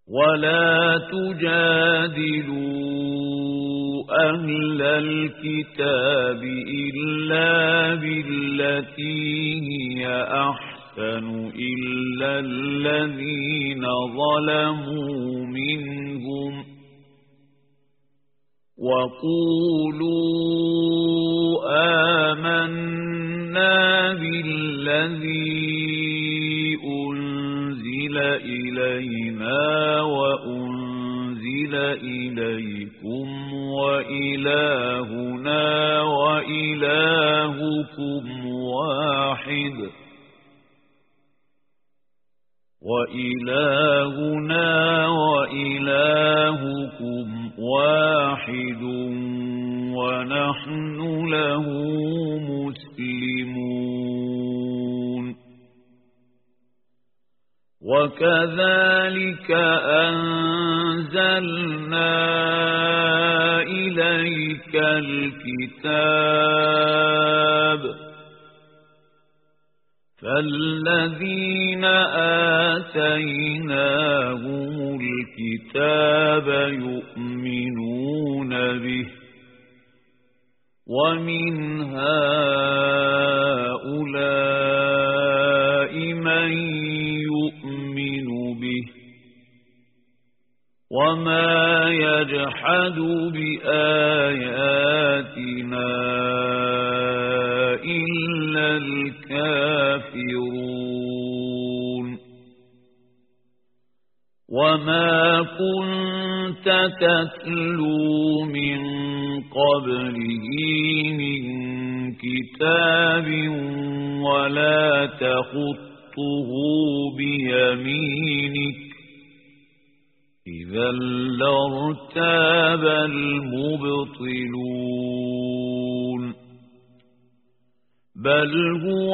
ولا تجادلوا أهل الكتاب إلا بالتي هي أحسن إلا الذين ظلموا منهم وقولوا آمنا بالذي أنزل إلينا وأنزل إليكم وإلهنا وإلهكم واحد ونحن له مسلمون. وكذلك أنزلنا إليك الكتاب فالذين آتيناهم الكتاب يؤمنون به ومن هؤلاء من يؤمن به وما يجحد بآياتنا إلا الكافرون. وما كنت تتلو من قبله من كتاب ولا تخطه بيمينك إذا لارتاب المبطلون. بل هو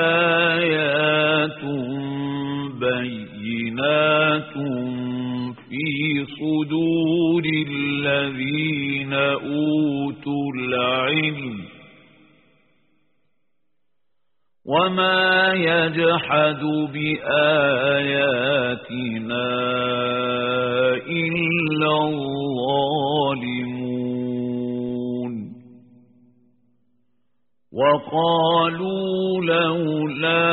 آيات بينات في صدور الذين أوتوا العلم وما يجحد بآياتنا إلا الظالمون. وقالوا لولا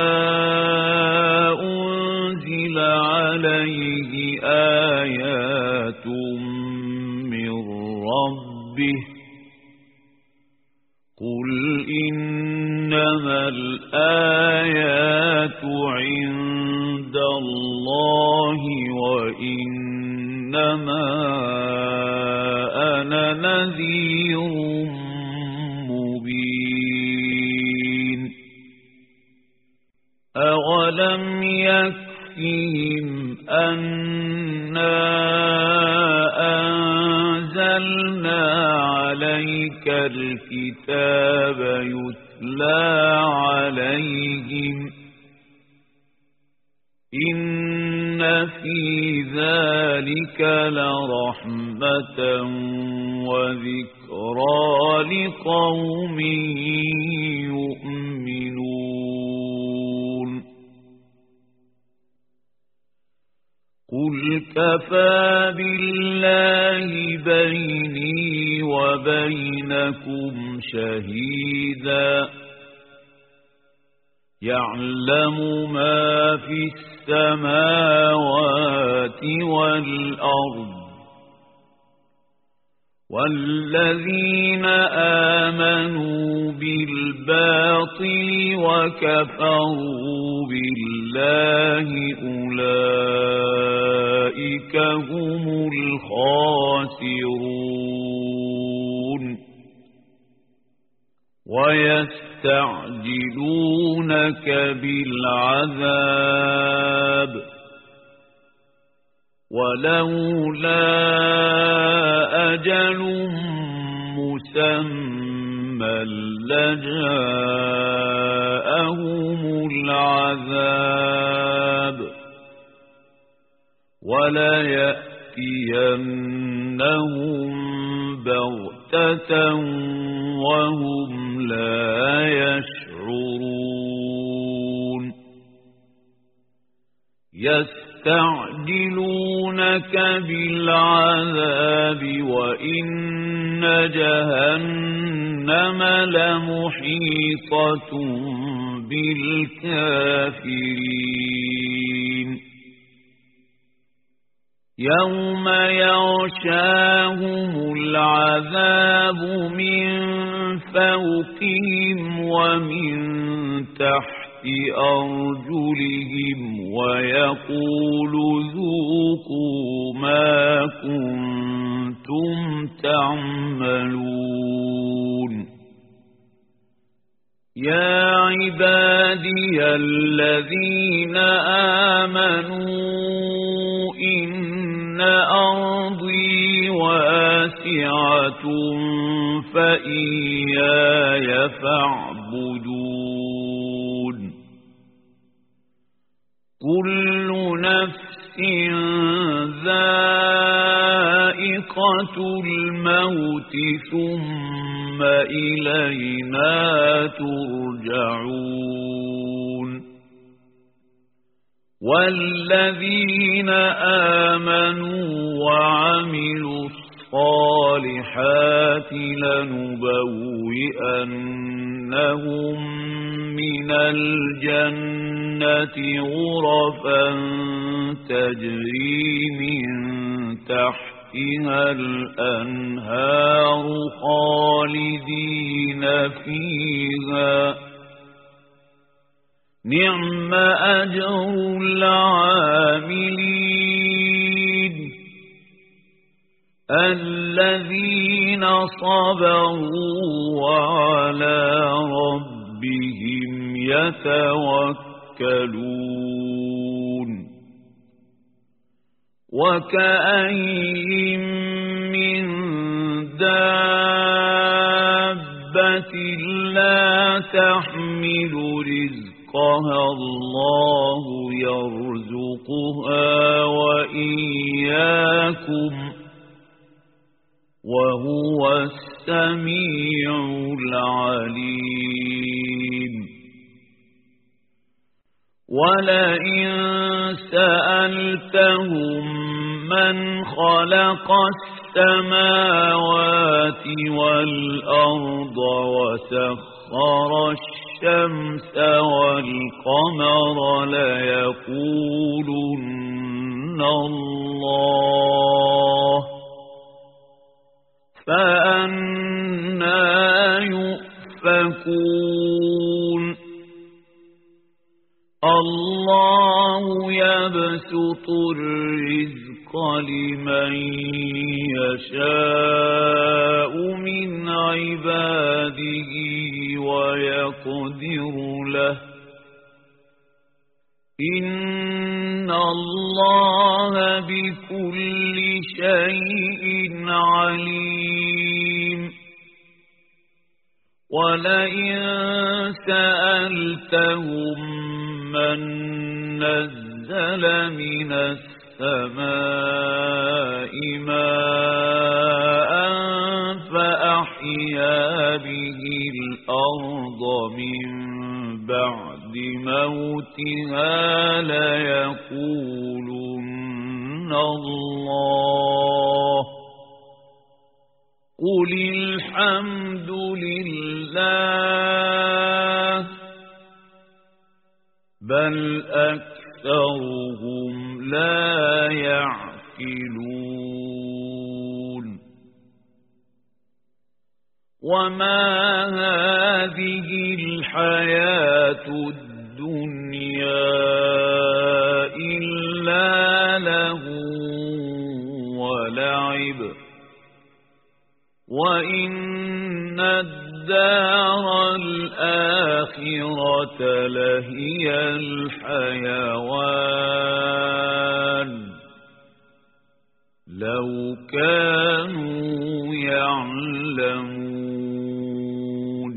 أنزل عليه آيات من ربه قل إنما الآيات عند الله وإنما أنا نذير مبين. أولم يكفهم أنا أنزلنا عليك الكتاب يتلى عليهم إن في ذلك لرحمة وذكرى لقوم يؤمنون. قل كفى بالله بيني وبينكم شهيدا يعلم ما في السماوات والأرض والذين آمنوا بالباطل وكفروا بالله أولئك هم الخاسرون. ويستعجلونك بالعذاب ولولا أجل مسمى لجاءهم العذاب وليأتينهم بغتة وهم لا يشعرون. يستعجلونك بالعذاب وإن جهنم لمحيطة بالكافرين يوم يغشاهم العذاب من فوقهم ومن تحت أرجلهم ويقول ذوقوا ما كنتم تعملون يا عبادي الذين آمنوا إن أرضي واسعة فإياي فاعبدون كل نفس ذائقة الموت ثم إلينا ترجعون والذين آمنوا وعملوا الصالحات لنبوئنهم من الجنة غرفا تجري من تحتها الأنهار خالدين فيها نعم أجر العاملين الذين صبروا وعلى ربهم يتوكلون وكأين من دابة لا تحمل رزقها الله يرزقها وإياكم وهو السميع العليم ولئن سألتهم من خلق السماوات والأرض وسخر الشمس والقمر ليقولن الله فأنى يؤفكون الله يبسط الرزق لمن يشاء من عباده ويقدر له إن الله بكل شيء عليم ولئن سألتهم من نزل من السماء ماء فأحيا به الأرض من بعد موتها ليقولن الله قل الحمد لله بل أكثرهم لا يعقلون وما هذه الحياة الدنيا إلا لهو ولعب وإن الدار الآخرة لهي الحيوان لو كانوا يعلمون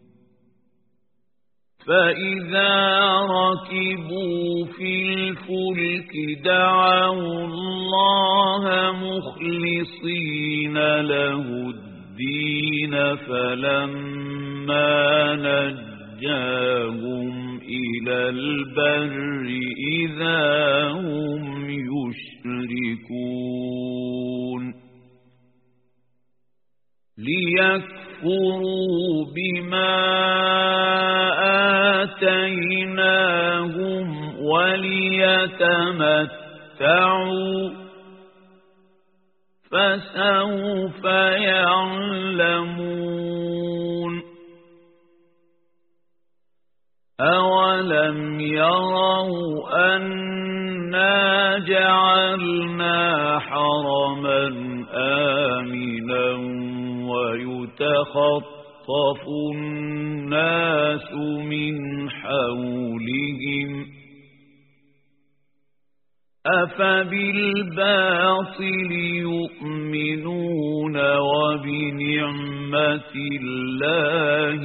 فإذا ركبوا في الفلك دعوا الله مخلصين له الدين فلما نجاهم إلى البر إذا هم يشركون ليكفروا بما آتيناهم وليتمتعوا فسوف يعلمون أولم يروا أنا جعلنا حرما آمنا ويتخطف الناس من حولهم أفبالباطل يؤمنون وبنعمة الله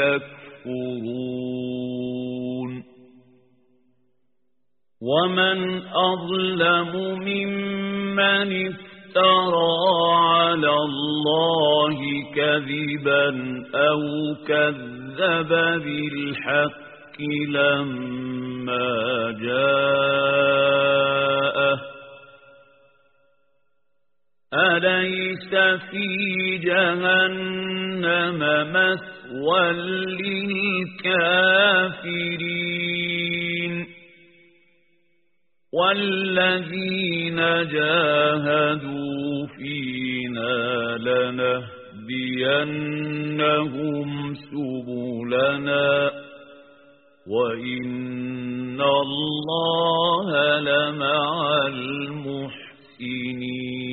يكفرون ومن أظلم ممن افترى على الله كذبا أو كذب بالحق لما جاءه أليس في جهنم مثوى للكافرين والذين جاهدوا فينا لنهدينهم سبلنا وإن الله لمع المحسنين